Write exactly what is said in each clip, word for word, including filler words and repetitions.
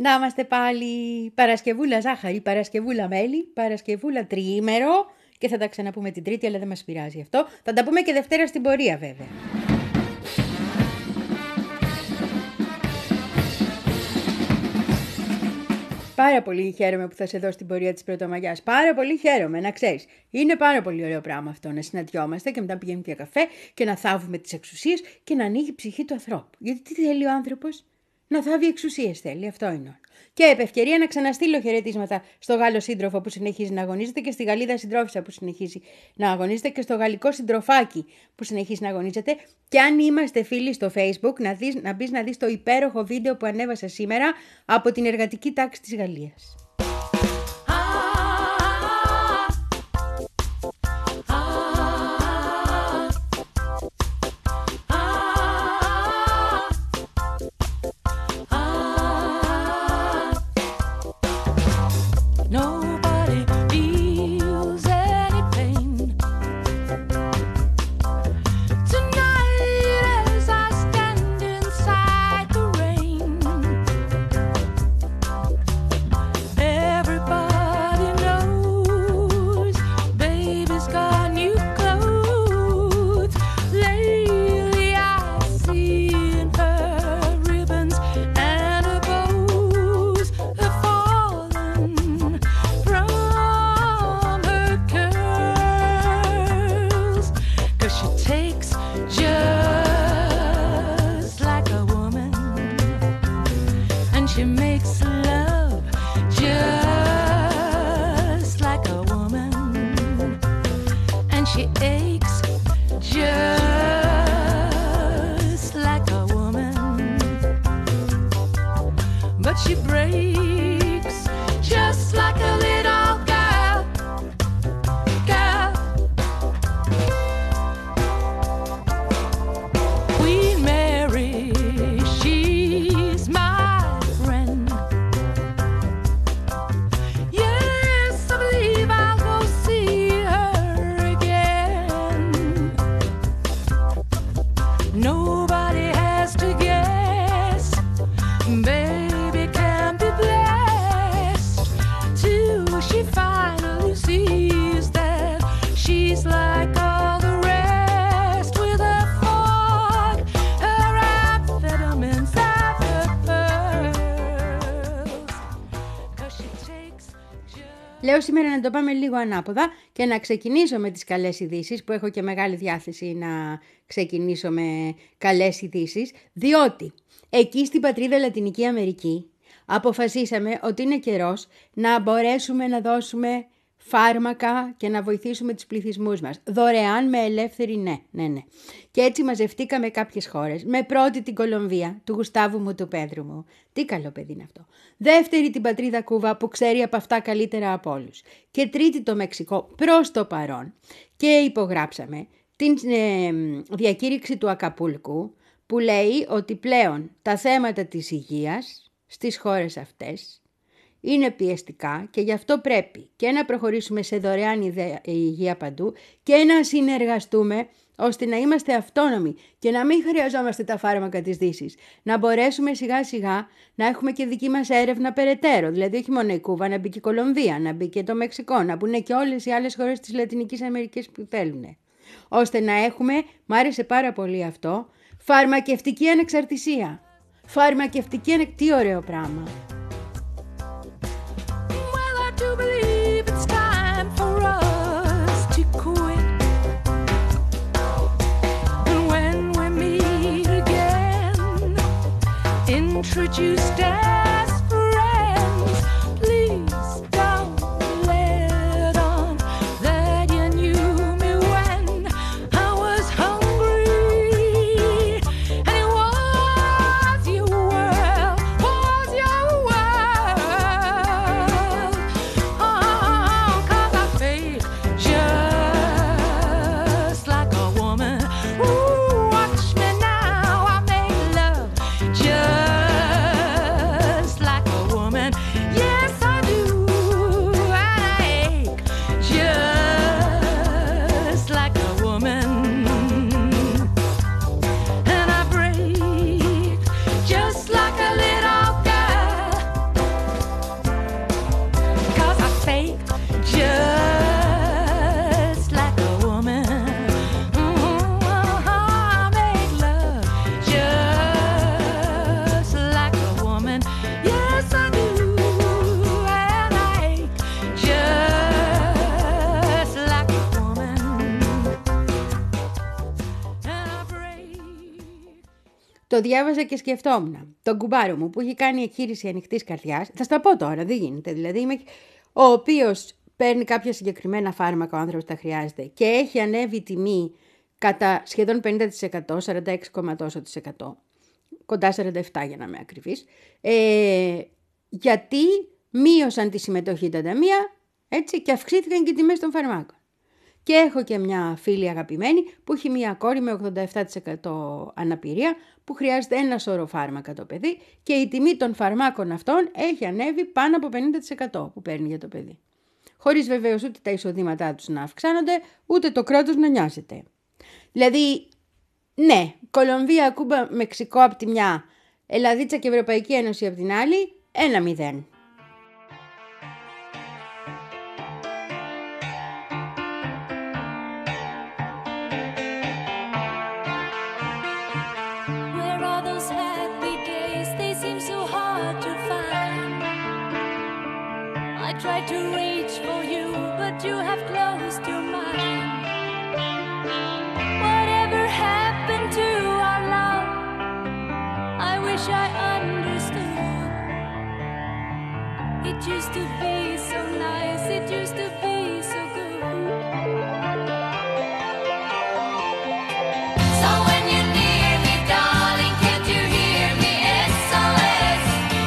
Να είμαστε πάλι Παρασκευούλα ζάχαρη, Παρασκευούλα μέλι, Παρασκευούλα τριήμερο και θα τα ξαναπούμε την Τρίτη, αλλά δεν μας πειράζει αυτό. Θα τα πούμε και Δευτέρα στην πορεία βέβαια. Πάρα πολύ χαίρομαι που θα σε δω στην πορεία της Πρωτομαγιάς. Πάρα πολύ χαίρομαι, να ξέρεις. Είναι πάρα πολύ ωραίο πράγμα αυτό να συναντιόμαστε και μετά πηγαίνουμε για καφέ και να θάβουμε τις εξουσίες και να ανοίγει η ψυχή του ανθρώπου. Γιατί τι θέλει ο άνθρωπος? Να θάβει εξουσίες θέλει, αυτό είναι όλο. Και επ' ευκαιρία να ξαναστείλω χαιρετίσματα στο Γάλλο σύντροφο που συνεχίζει να αγωνίζεται και στη Γαλλίδα συντρόφισσα που συνεχίζει να αγωνίζεται και στο γαλλικό συντροφάκι που συνεχίζει να αγωνίζεται. Και αν είμαστε φίλοι στο Facebook, να, δεις, να μπεις να δεις το υπέροχο βίντεο που ανέβασα σήμερα από την εργατική τάξη της Γαλλίας. Λέω σήμερα να το πάμε λίγο ανάποδα και να ξεκινήσω με τις καλές ειδήσεις, που έχω και μεγάλη διάθεση να ξεκινήσω με καλές ειδήσεις, διότι εκεί στην πατρίδα Λατινική Αμερική αποφασίσαμε ότι είναι καιρός να μπορέσουμε να δώσουμε φάρμακα και να βοηθήσουμε τους πληθυσμούς μας. Δωρεάν, με ελεύθερη, ναι, ναι, ναι. Και έτσι μαζευτήκαμε κάποιες χώρες. Με πρώτη την Κολομβία, του Γουστάβου μου, του Πέδρου μου. Τι καλό παιδί είναι αυτό. Δεύτερη την πατρίδα Κούβα, που ξέρει από αυτά καλύτερα από όλους. Και τρίτη το Μεξικό, προς το παρόν. Και υπογράψαμε την ε, διακήρυξη του Ακαπούλκου, που λέει ότι πλέον τα θέματα της υγείας στις χώρες αυτές είναι πιεστικά και γι' αυτό πρέπει και να προχωρήσουμε σε δωρεάν υγεία παντού και να συνεργαστούμε ώστε να είμαστε αυτόνομοι και να μην χρειαζόμαστε τα φάρμακα της Δύσης. Να μπορέσουμε σιγά σιγά να έχουμε και δική μας έρευνα περαιτέρω. Δηλαδή όχι μόνο η Κούβα, να μπει και η Κολομβία, να μπει και το Μεξικό, να μπουν και όλες οι άλλες χώρες της Λατινικής Αμερικής που θέλουν. Ώστε να έχουμε, μ' άρεσε πάρα πολύ αυτό, φαρμακευτική ανεξαρτησία. Φαρμακευτική ανεξαρτησία, τι ωραίο πράγμα. To believe it's time for us to quit. And when we meet again, introduced as friends, please don't let on that you knew me when I was hungry. And it was your world, was your world. Just Το διάβαζα και σκεφτόμουν. Τον κουμπάρο μου που έχει κάνει εκχείρηση ανοιχτής καρδιάς, θα στα πω τώρα, δεν γίνεται. Δηλαδή, είμαι... ο οποίος παίρνει κάποια συγκεκριμένα φάρμακα, ο άνθρωπος τα χρειάζεται και έχει ανέβει η τιμή κατά σχεδόν πενήντα τοις εκατό, σαράντα έξι, τόσο τοις εκατό, κοντά σαράντα επτά για να είμαι ακριβής, ε, γιατί μείωσαν τη συμμετοχή τα ταμεία, έτσι, και αυξήθηκαν και οι τιμές των φαρμάκων. Και έχω και μια φίλη αγαπημένη που έχει μια κόρη με ογδόντα επτά τοις εκατό αναπηρία που χρειάζεται ένα σώρο φάρμακα το παιδί και η τιμή των φαρμάκων αυτών έχει ανέβει πάνω από πενήντα τοις εκατό που παίρνει για το παιδί. Χωρίς βεβαίως ούτε τα εισοδήματά τους να αυξάνονται, ούτε το κράτος να νοιάζεται. Δηλαδή, ναι, Κολομβία, Κούμπα, Μεξικό από τη μια, Ελλαδίτσα και Ευρωπαϊκή Ένωση από την άλλη, ένα μηδέν. Tried to reach for you, but you have closed your mind. Whatever happened to our love? I wish I understood. It used to be so nice, it used to be so good. So when you're near me, darling, can't you hear me? S O S.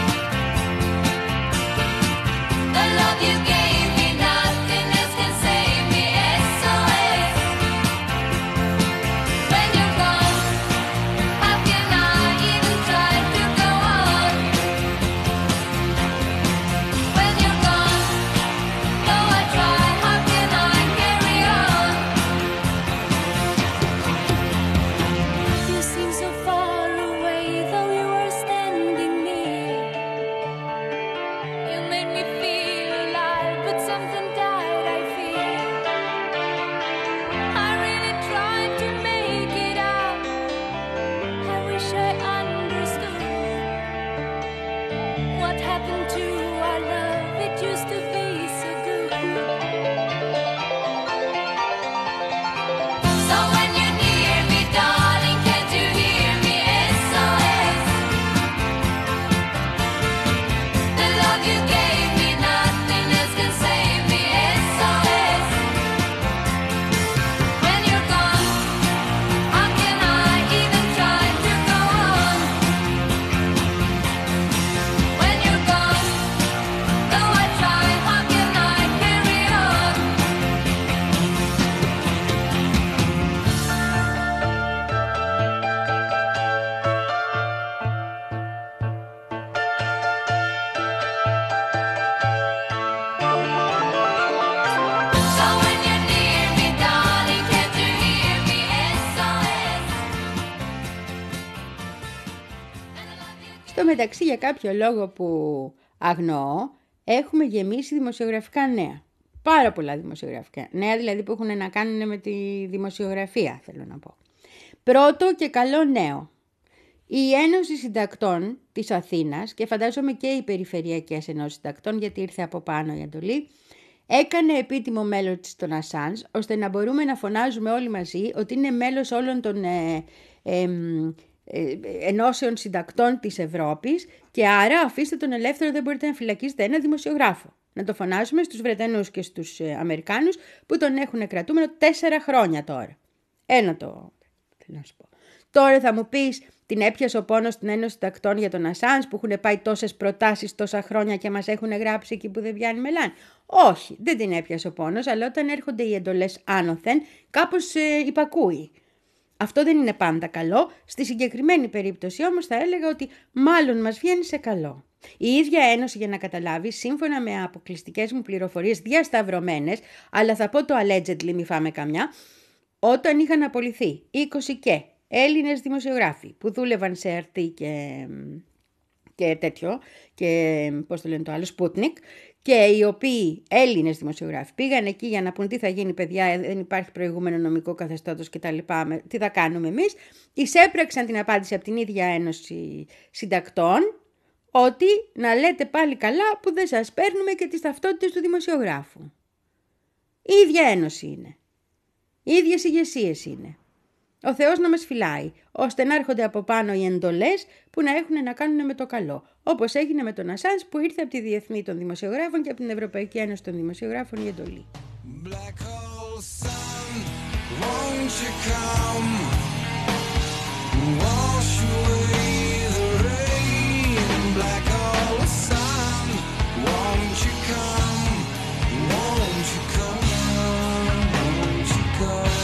The love you gave me, nothing else can save me. S O S. When you're gone, how can I even try to go on? When you're gone, though I try, how can I carry on? You seem so far away, though you were standing near. You made me feel alive, but something died, I fear. I really tried to make it out. I wish I understood. What happened to our love? It used to be so good. So when you're near me, darling, can't you hear me? S O S. The love you gave me, nothing else can save me. S O S. When you're gone, how can I even try to go on? When you're gone, though I try, how can I carry on? So when you're near me, darling, can't you hear me? S O S. Στο μεταξύ, για κάποιο λόγο που αγνοώ, έχουμε γεμίσει δημοσιογραφικά νέα. Πάρα πολλά δημοσιογραφικά νέα, δηλαδή που έχουν να κάνουν με τη δημοσιογραφία, θέλω να πω. Πρώτο και καλό νέο. Η Ένωση Συντακτών της Αθήνας, και φαντάζομαι και οι Περιφερειακές Ενώσεις Συντακτών, γιατί ήρθε από πάνω η εντολή, έκανε επίτιμο μέλος της τον Ασάνζ, ώστε να μπορούμε να φωνάζουμε όλοι μαζί ότι είναι μέλος όλων των ε, ε, ε, ενώσεων συντακτών της Ευρώπης και άρα αφήστε τον ελεύθερο, δεν μπορείτε να φυλακίσετε ένα δημοσιογράφο. Να το φωνάζουμε στους Βρετανούς και στους ε, Αμερικάνους που τον έχουν κρατούμενο τέσσερα χρόνια τώρα. Ένα το θέλω να σου πω. Τώρα θα μου πεις, την έπιασε ο πόνος στην Ένωση Συντακτών για τον Ασάνζ που έχουν πάει τόσες προτάσεις τόσα χρόνια και μας έχουν γράψει εκεί που δεν πιάνει μελάνη. Όχι, δεν την έπιασε ο πόνος, αλλά όταν έρχονται οι εντολές άνωθεν, κάπως ε, υπακούει. Αυτό δεν είναι πάντα καλό. Στη συγκεκριμένη περίπτωση όμως θα έλεγα ότι μάλλον μας βγαίνει σε καλό. Η ίδια Ένωση, για να καταλάβει, σύμφωνα με αποκλειστικές μου πληροφορίες διασταυρωμένες, αλλά θα πω το allegedly, μη φάμε καμιά, όταν είχαν απολυθεί είκοσι και Έλληνες δημοσιογράφοι που δούλευαν σε αρ τι και, και τέτοιο, και πώς το λένε το άλλο, Sputnik, και οι οποίοι Έλληνες δημοσιογράφοι πήγαν εκεί για να πούν τι θα γίνει, παιδιά, δεν υπάρχει προηγούμενο νομικό καθεστώτος και τα λοιπά, τι θα κάνουμε εμείς, εισέπραξαν την απάντηση από την ίδια Ένωση Συντακτών, ότι να λέτε πάλι καλά που δεν σας παίρνουμε και τις ταυτότητες του δημοσιογράφου. Η ίδια Ένωση είναι. Οι ίδιες ηγεσίες είναι. ο Θεός να μας φυλάει, ώστε να έρχονται από πάνω οι εντολές που να έχουν να κάνουν με το καλό. Όπως έγινε με τον Ασάνς που ήρθε από τη Διεθνή των Δημοσιογράφων και από την Ευρωπαϊκή Ένωση των Δημοσιογράφων η εντολή. Black hole sun, won't you come? Wash away the rain. Black hole sun, won't you come? Won't you come? Won't you come?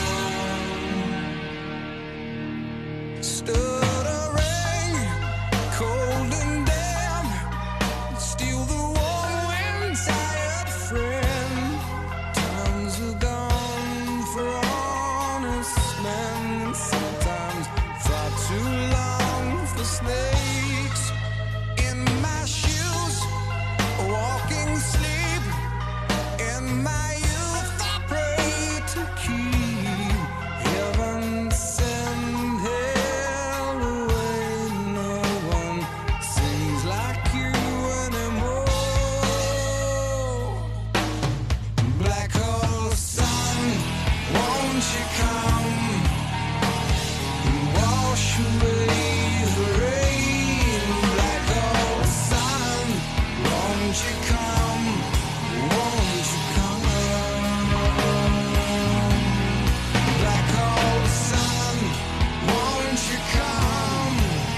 Stood a ring, cold and damp, steal the warm wind, tired friend. Times are gone for honest men. Sometimes far too long for snakes. In my shoes, walking sleep. In my youth, I pray to keep heaven send hell away. No one sings like you anymore. Black hole sun, won't you come? Wash away the rain. Black hole sun, won't you come? Won't you come? Black hole sun, won't you come?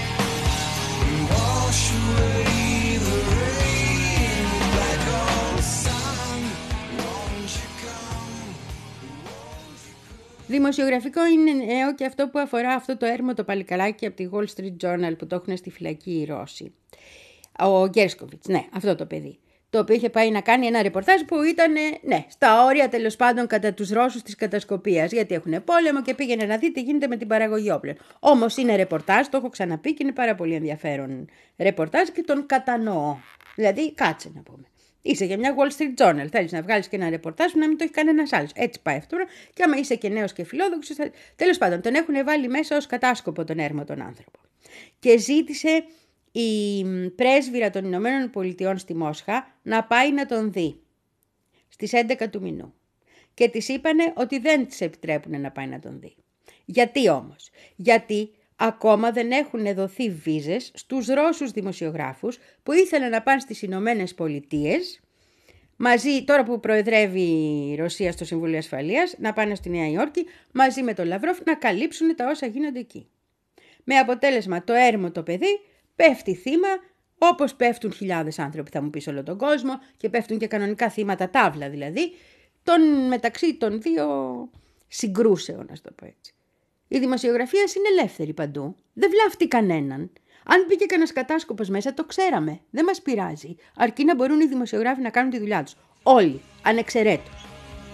Wash away the rain. Black hole sun, won't you come? Δημοσιογραφικό είναι νέο και αυτό που αφορά αυτό το έρμο το παλικαράκι από τη Wall Street Journal που το έχουν στη φυλακή οι Ρώσοι. Ο Γκέρσκοβιτς, ναι, αυτό το παιδί. Το οποίο είχε πάει να κάνει ένα ρεπορτάζ που ήταν, ναι, στα όρια τέλος πάντων κατά τους Ρώσους της κατασκοπίας. Γιατί έχουν πόλεμο και πήγαινε να δει τι γίνεται με την παραγωγή όπλων. Όμως είναι ρεπορτάζ, το έχω ξαναπεί και είναι πάρα πολύ ενδιαφέρον ρεπορτάζ και τον κατανοώ. Δηλαδή, κάτσε να πούμε. Είσαι για μια Wall Street Journal. Θέλεις να βγάλεις και ένα ρεπορτάζ που να μην το έχει κανένας άλλος. Έτσι πάει αυτό. Και άμα είσαι και νέος και φιλόδοξος. Θα... Τέλος πάντων, τον έχουν βάλει μέσα ως κατάσκοπο τον έρμο τον άνθρωπο. Και ζήτησε η πρέσβυρα των Ηνωμένων Πολιτειών στη Μόσχα να πάει να τον δει στις έντεκα του μηνού. Και της είπανε ότι δεν της επιτρέπουν να πάει να τον δει. Γιατί όμως? Γιατί ακόμα δεν έχουν δοθεί βίζες στους Ρώσους δημοσιογράφους που ήθελαν να πάνε στις Ηνωμένες Πολιτείες μαζί, τώρα που προεδρεύει η Ρωσία στο Συμβούλιο Ασφαλείας, να πάνε στη Νέα Υόρκη μαζί με τον Λαυρόφ να καλύψουν τα όσα γίνονται εκεί. Με αποτέλεσμα το έρμο το παιδί πέφτει θύμα, όπως πέφτουν χιλιάδες άνθρωποι, θα μου πεις, όλο τον κόσμο, και πέφτουν και κανονικά θύματα τάβλα δηλαδή, τον, μεταξύ των δύο συγκρούσεων, να το πω έτσι. Η δημοσιογραφία είναι ελεύθερη παντού, δεν βλάφτει κανέναν. Αν μπήκε κανένας κατάσκοπος μέσα, το ξέραμε, δεν μας πειράζει, αρκεί να μπορούν οι δημοσιογράφοι να κάνουν τη δουλειά τους. Όλοι, ανεξαιρέτως.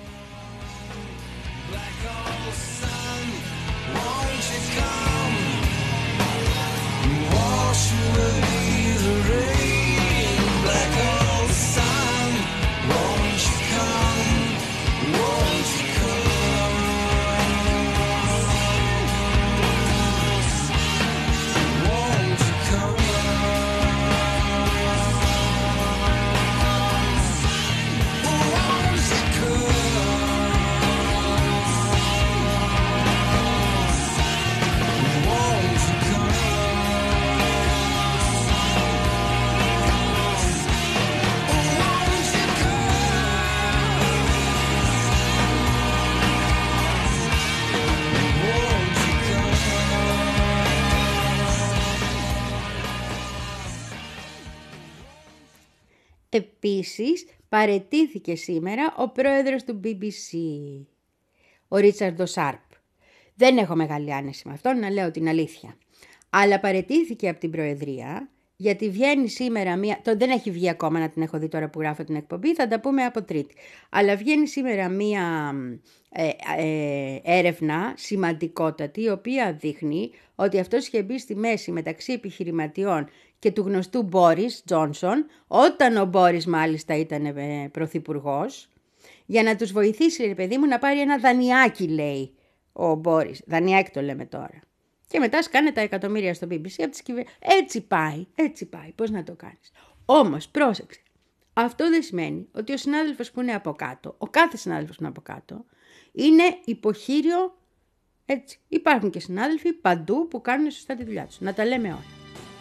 Επίσης, παραιτήθηκε σήμερα ο πρόεδρος του μπι μπι σι, ο Ρίτσαρντ Σάρπ. Δεν έχω μεγάλη άνεση με αυτόν, να λέω την αλήθεια. Αλλά παραιτήθηκε από την προεδρία, γιατί βγαίνει σήμερα μία... Το δεν έχει βγει ακόμα, να την έχω δει τώρα που γράφω την εκπομπή, θα τα πούμε από Τρίτη. Αλλά βγαίνει σήμερα μία ε, ε, έρευνα σημαντικότατη, η οποία δείχνει ότι αυτός είχε μπει στη μέση μεταξύ επιχειρηματιών και του γνωστού Μπόρις Τζόνσον, όταν ο Μπόρις μάλιστα ήταν πρωθυπουργός, για να τους βοηθήσει, ρε παιδί μου, να πάρει ένα δανειάκι, λέει ο Μπόρις. Δανειάκι το λέμε τώρα. Και μετά σκάνε τα εκατομμύρια στο μπι μπι σι από τις κυβερνήσεις. Έτσι πάει, έτσι πάει. Πώς να το κάνεις? Όμως, πρόσεξε. Αυτό δεν σημαίνει ότι ο συνάδελφος που είναι από κάτω, ο κάθε συνάδελφος που είναι από κάτω, είναι υποχείριο Έτσι. Υπάρχουν και συνάδελφοι παντού που κάνουν σωστά τη δουλειά τους. Να τα λέμε όλα.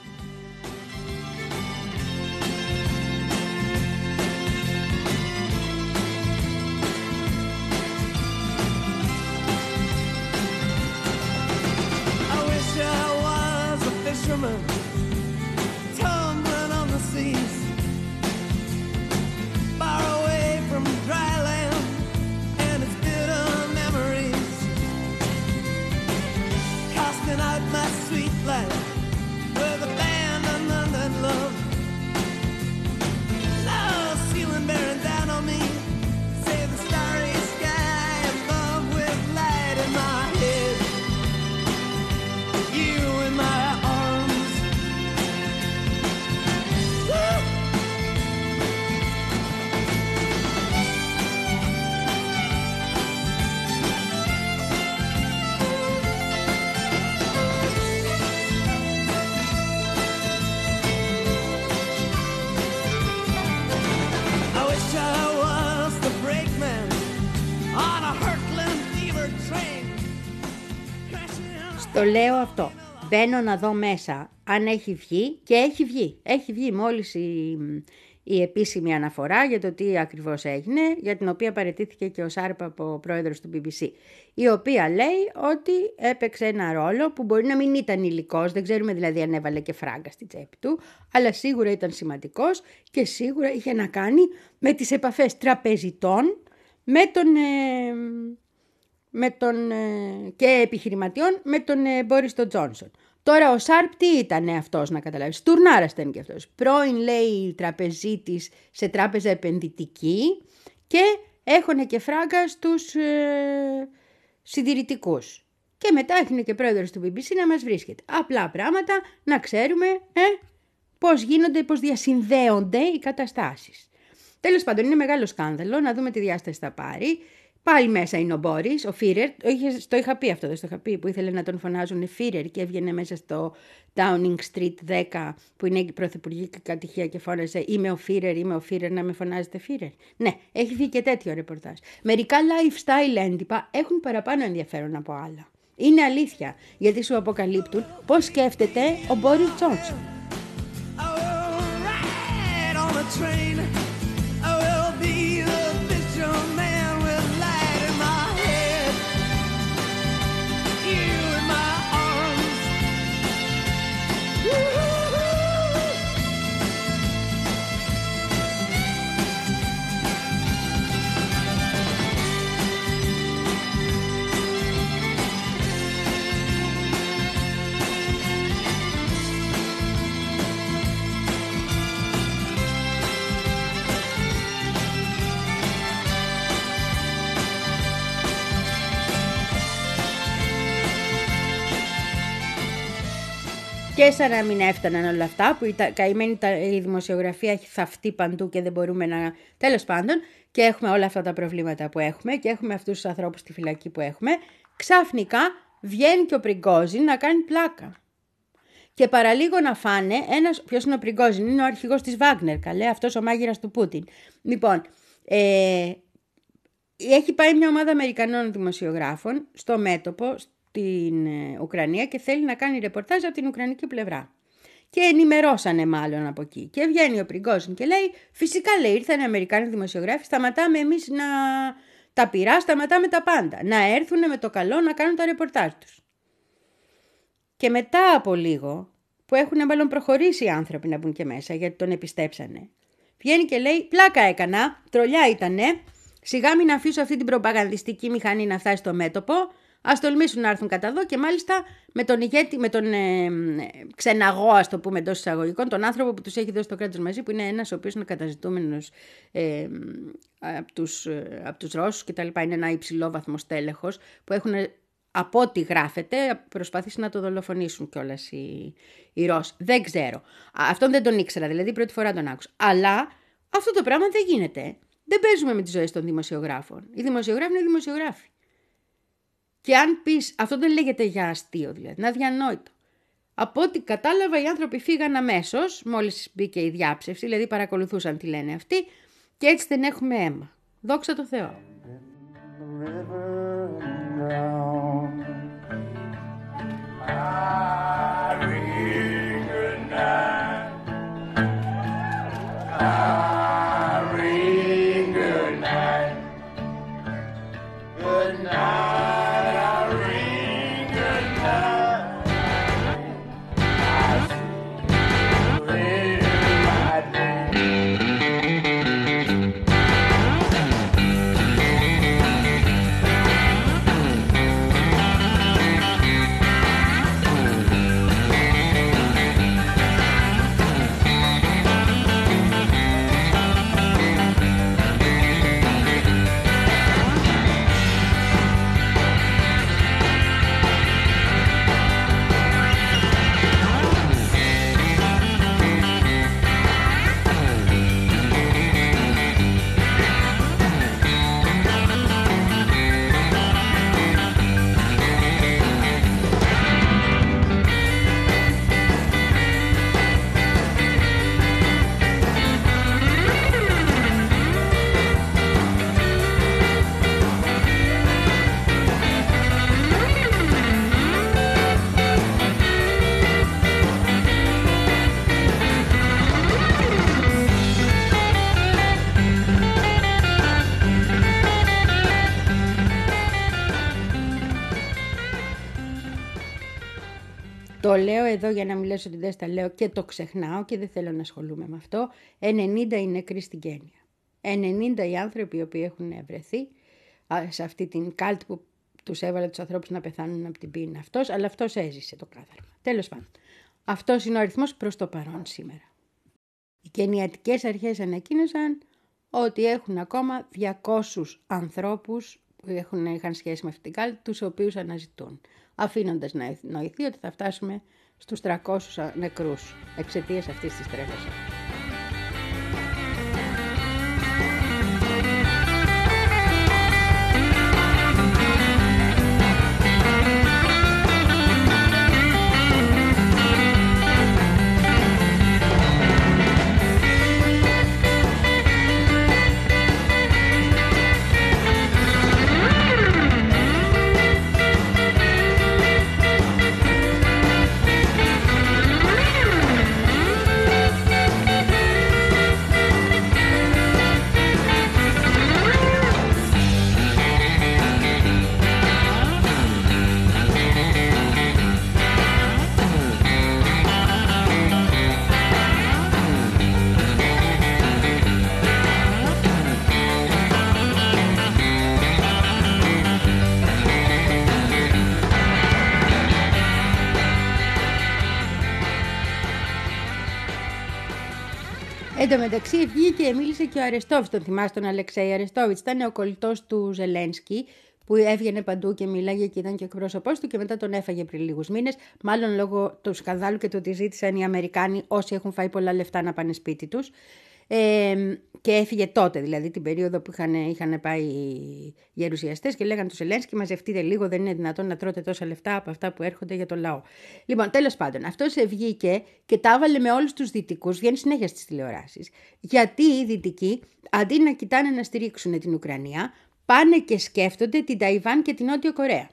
I wish I was a fisherman, tumbling on the seas, far away from dry land and its bitter memories, casting out my sweet life with abandonment and love. Love ceiling bearing down on me, save the starry sky above with light in my head. You in my arms. Woo! I wish I was the brakeman on a hurtling fever train. Crashing on Το λέω αυτό. Μπαίνω να δω μέσα αν έχει βγει και έχει βγει. Έχει βγει μόλις η, η επίσημη αναφορά για το τι ακριβώς έγινε, για την οποία παραιτήθηκε και ο Σάρπ από πρόεδρος του μπι μπι σι, η οποία λέει ότι έπαιξε ένα ρόλο που μπορεί να μην ήταν υλικός, δεν ξέρουμε δηλαδή αν έβαλε και φράγκα στη τσέπη του, αλλά σίγουρα ήταν σημαντικός και σίγουρα είχε να κάνει με τις επαφές τραπεζιτών με τον... ε, με τον, ε, και επιχειρηματιών με τον ε, Μπόρις τον Τζόνσον. Τώρα ο Σάρπ τι ήταν αυτός να καταλάβεις, τουρνάρας ήταν και αυτός. Πρώην λέει τραπεζίτης σε τράπεζα επενδυτική και έχουνε και φράγκα στους ε, συντηρητικούς. Και μετά έχουν και πρόεδρος του μπι μπι σι να μας βρίσκεται. Απλά πράγματα να ξέρουμε ε, πώς γίνονται, πώς διασυνδέονται οι καταστάσεις. Τέλος πάντων είναι μεγάλο σκάνδαλο, να δούμε τι διάσταση θα πάρει. Πάλι μέσα είναι ο Μπόρις, ο Φίρερ, το, είχε, το είχα πει αυτό, το είχα πει, που ήθελε να τον φωνάζουν Φίρερ και έβγαινε μέσα στο Downing Street δέκα που είναι η πρωθυπουργική κατοικία και φώναζε «Είμαι ο Φίρερ, είμαι ο Φίρερ, να με φωνάζετε Φίρερ». Ναι, έχει βγει και τέτοιο ρεπορτάζ. Μερικά lifestyle έντυπα έχουν παραπάνω ενδιαφέρον από άλλα. Είναι αλήθεια, γιατί σου αποκαλύπτουν πώς σκέφτεται ο Μπόρις Τζόνσον. I will ride on a train. I will be the fisherman with light in my head. You in my arms. Woo-hoo-hoo. Και σαν να μην έφταναν όλα αυτά, που η τα- καημένη τα- η δημοσιογραφία έχει θαυτεί παντού και δεν μπορούμε να... Τέλος πάντων, και έχουμε όλα αυτά τα προβλήματα που έχουμε και έχουμε αυτούς τους ανθρώπους στη φυλακή που έχουμε, ξαφνικά βγαίνει και ο Πριγκόζιν να κάνει πλάκα. Και παραλίγο να φάνε ένας... Ποιος είναι ο Πριγκόζιν? Είναι ο αρχηγός της Βάγνερ, καλέ, αυτός ο μάγειρας του Πούτιν. Λοιπόν, ε, έχει πάει μια ομάδα Αμερικανών δημοσιογράφων στο μέτωπο στην ε, Ουκρανία και θέλει να κάνει ρεπορτάζ από την Ουκρανική πλευρά. Και ενημερώσανε μάλλον από εκεί. Και βγαίνει ο Πριγκόζιν και λέει, φυσικά λέει, ήρθαν οι Αμερικάνοι δημοσιογράφοι, σταματάμε εμείς να τα πειρά, σταματάμε τα πάντα. Να έρθουν με το καλό να κάνουν τα ρεπορτάζ τους. Και μετά από λίγο, που έχουν μάλλον προχωρήσει οι άνθρωποι να μπουν και μέσα, γιατί τον επιστέψανε, βγαίνει και λέει, πλάκα έκανα, τρολιά ήτανε, σιγά μην αφήσω αυτή την προπαγανδιστική μηχανή να φτάσει στο μέτωπο, ας τολμήσουν να έρθουν κατά εδώ και μάλιστα με τον ηγέτη, με τον ε, ε, ξεναγό, ας το πούμε εντός εισαγωγικών, τον άνθρωπο που τους έχει δώσει το κράτος μαζί, που είναι ένας ο οποίος είναι καταζητούμενος ε, από τους, ε, απ' τους Ρώσους και τα λοιπά, είναι ένα υψηλό βαθμό τέλεχος που έχουν, από ό,τι γράφεται, προσπαθήσει να το δολοφονήσουν κιόλας οι, οι Ρώσοι. Δεν ξέρω. Αυτόν δεν τον ήξερα, δηλαδή πρώτη φορά τον άκουσα. Αλλά αυτό το πράγμα δεν γίνεται. Δεν παίζουμε με τις ζωές των δημοσιογράφων. Οι δημοσιογράφοι είναι δημοσιογράφοι. Και αν πεις, αυτό δεν λέγεται για αστείο δηλαδή, είναι αδιανόητο. Από ό,τι κατάλαβα οι άνθρωποι φύγαν αμέσως, μόλις μπήκε η διάψευση, δηλαδή παρακολουθούσαν τι λένε αυτοί και έτσι δεν έχουμε αίμα. Δόξα τω Θεώ. The river and drown. Το λέω εδώ για να μην λες ότι δεν στα λέω και το ξεχνάω και δεν θέλω να ασχολούμαι με αυτό. ενενήντα οι νεκροί στην Κένια. ενενήντα οι άνθρωποι οι οποίοι έχουν βρεθεί σε αυτή την κάλτ που τους έβαλε τους ανθρώπους να πεθάνουν από την πείνα αυτός, αλλά αυτός έζησε το κάθαρμα. Τέλος πάντων. Αυτός είναι ο αριθμός προς το παρόν σήμερα. Οι κενιατικές αρχές ανακοίνωσαν ότι έχουν ακόμα διακόσιους ανθρώπους που έχουν, είχαν σχέση με αυτή την κάλτ, τους οποίους αναζητούν, αφήνοντας να νοηθεί ότι θα φτάσουμε στους τριακόσιους νεκρούς εξαιτίας αυτής της τρέλας. Εν τω μεταξύ βγήκε και μίλησε και ο Αρεστόβιτς. Τον θυμάστε τον Αλεξέη Αρεστόβιτς? Ήταν ο κολλητός του Ζελένσκι που έβγαινε παντού και μίλαγε και ήταν και εκπρόσωπός του και μετά τον έφαγε πριν λίγους μήνες. Μάλλον λόγω του σκανδάλου και του ότι ζήτησαν οι Αμερικάνοι όσοι έχουν φάει πολλά λεφτά να πάνε σπίτι τους. Ε, και έφυγε τότε, δηλαδή την περίοδο που είχαν, είχαν πάει οι γερουσιαστές και λέγανε του Ζελένσκι: μαζευτείτε λίγο, δεν είναι δυνατόν να τρώτε τόσα λεφτά από αυτά που έρχονται για το λαό. Λοιπόν, τέλος πάντων, αυτός βγήκε και τα έβαλε με όλους τους δυτικούς, βγαίνει συνέχεια στις τηλεοράσεις. Γιατί οι δυτικοί, αντί να κοιτάνε να στηρίξουν την Ουκρανία, πάνε και σκέφτονται την Ταϊβάν και την Νότιο Κορέα.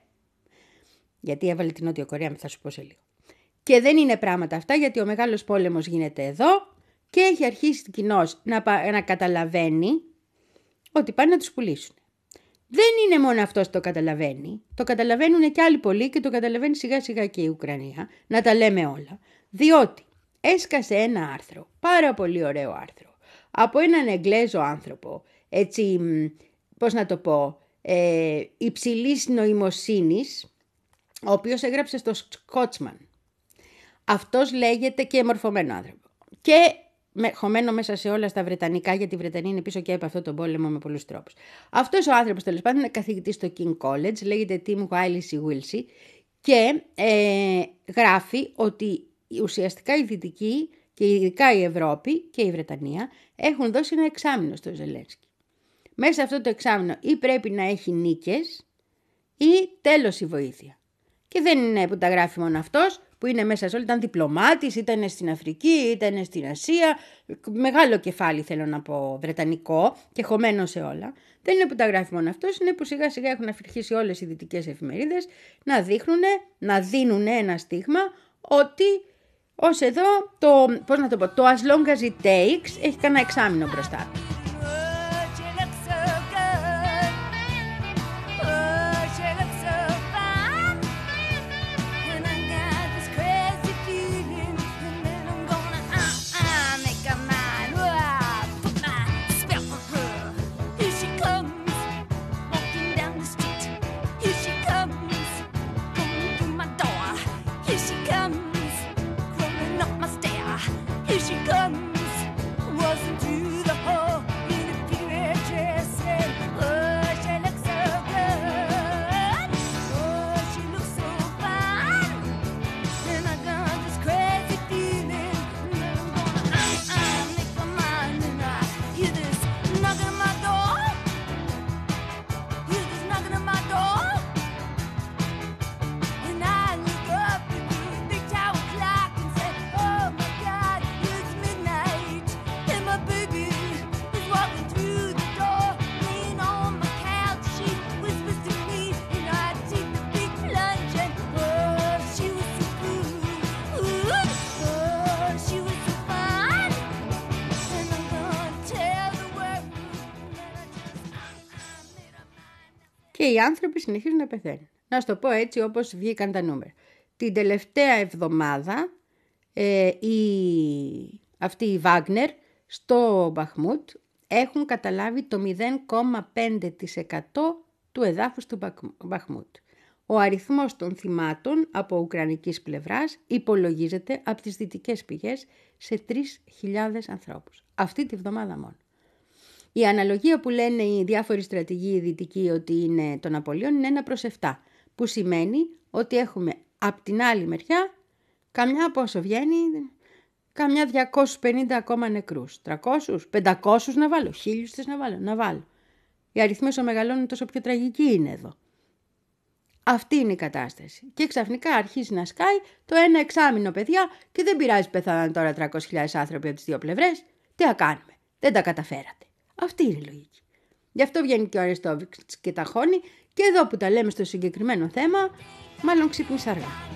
Γιατί έβαλε την Νότιο Κορέα, θα σου πω σε λίγο. Και δεν είναι πράγματα αυτά, γιατί ο μεγάλος πόλεμος γίνεται εδώ. Και έχει αρχίσει το κοινός να, να καταλαβαίνει ότι πάνε να τους πουλήσουν. Δεν είναι μόνο αυτός το καταλαβαίνει. Το καταλαβαίνουν και άλλοι πολλοί και το καταλαβαίνει σιγά σιγά και η Ουκρανία. Να τα λέμε όλα. Διότι έσκασε ένα άρθρο, πάρα πολύ ωραίο άρθρο, από έναν Εγγλέζο άνθρωπο, έτσι, πώς να το πω, ε, υψηλής νοημοσύνης, ο οποίος έγραψε στο Σκότσμαν. Αυτός λέγεται και μορφωμένο άνθρωπο. Και με, χωμένο μέσα σε όλα στα βρετανικά, γιατί η Βρετανία είναι πίσω και από αυτό τον πόλεμο με πολλούς τρόπους. Αυτός ο άνθρωπος, τέλος πάντων, είναι καθηγητής στο King College, λέγεται Tim Willsey και ε, γράφει ότι ουσιαστικά οι Δυτικοί και ειδικά η Ευρώπη και η Βρετανία έχουν δώσει ένα εξάμηνο στο Ζελένσκι. Μέσα αυτό το εξάμηνο ή πρέπει να έχει νίκες ή τέλος η βοήθεια. Και δεν είναι που τα γράφει μόνο αυτός, που είναι μέσα σε όλα, ήταν διπλωμάτης, ήταν στην Αφρική, ήταν στην Ασία, μεγάλο κεφάλι θέλω να πω, βρετανικό και χωμένο σε όλα. Δεν είναι που τα γράφει μόνο αυτός, είναι που σιγά σιγά έχουν αρχίσει όλες οι δυτικές εφημερίδες να δείχνουν, να δίνουν ένα στίγμα ότι ως εδώ το, πώς να το πω, το as long as it takes έχει κανένα εξάμηνο μπροστά του. Would you look so good? Would και οι άνθρωποι συνεχίζουν να πεθαίνουν. Να σου το πω έτσι όπως βγήκαν τα νούμερα. Την τελευταία εβδομάδα ε, η, αυτοί οι Βάγνερ στο Μπαχμούτ έχουν καταλάβει το μηδέν κόμμα πέντε τοις εκατό του εδάφους του Μπαχμούτ. Ο αριθμός των θυμάτων από ουκρανικής πλευράς υπολογίζεται από τις δυτικές πηγές σε τρεις χιλιάδες ανθρώπους. Αυτή τη βδομάδα μόνο. Η αναλογία που λένε οι διάφοροι στρατηγοί δυτικοί ότι είναι των Απολείων είναι ένα προς επτά, που σημαίνει ότι έχουμε από την άλλη μεριά καμιά πόσο βγαίνει, καμιά διακόσιους πενήντα ακόμα νεκρούς. τριακόσιους, πεντακόσιους να βάλω, χίλιους θες να βάλω, να βάλω. Οι αριθμοί όσο μεγαλώνουν τόσο πιο τραγική είναι εδώ. Αυτή είναι η κατάσταση. Και ξαφνικά αρχίζει να σκάει το ένα εξάμηνο, παιδιά, και δεν πειράζει, πεθάναν τώρα τριακόσιες χιλιάδες άνθρωποι από τις δύο πλευρές. Τι θα κάνουμε, δεν τα καταφέρατε. Αυτή είναι η λογική. Γι' αυτό βγαίνει και ο Αρεστόβιτς και τα χώνει, και εδώ που τα λέμε στο συγκεκριμένο θέμα, μάλλον ξύπνησε αργά.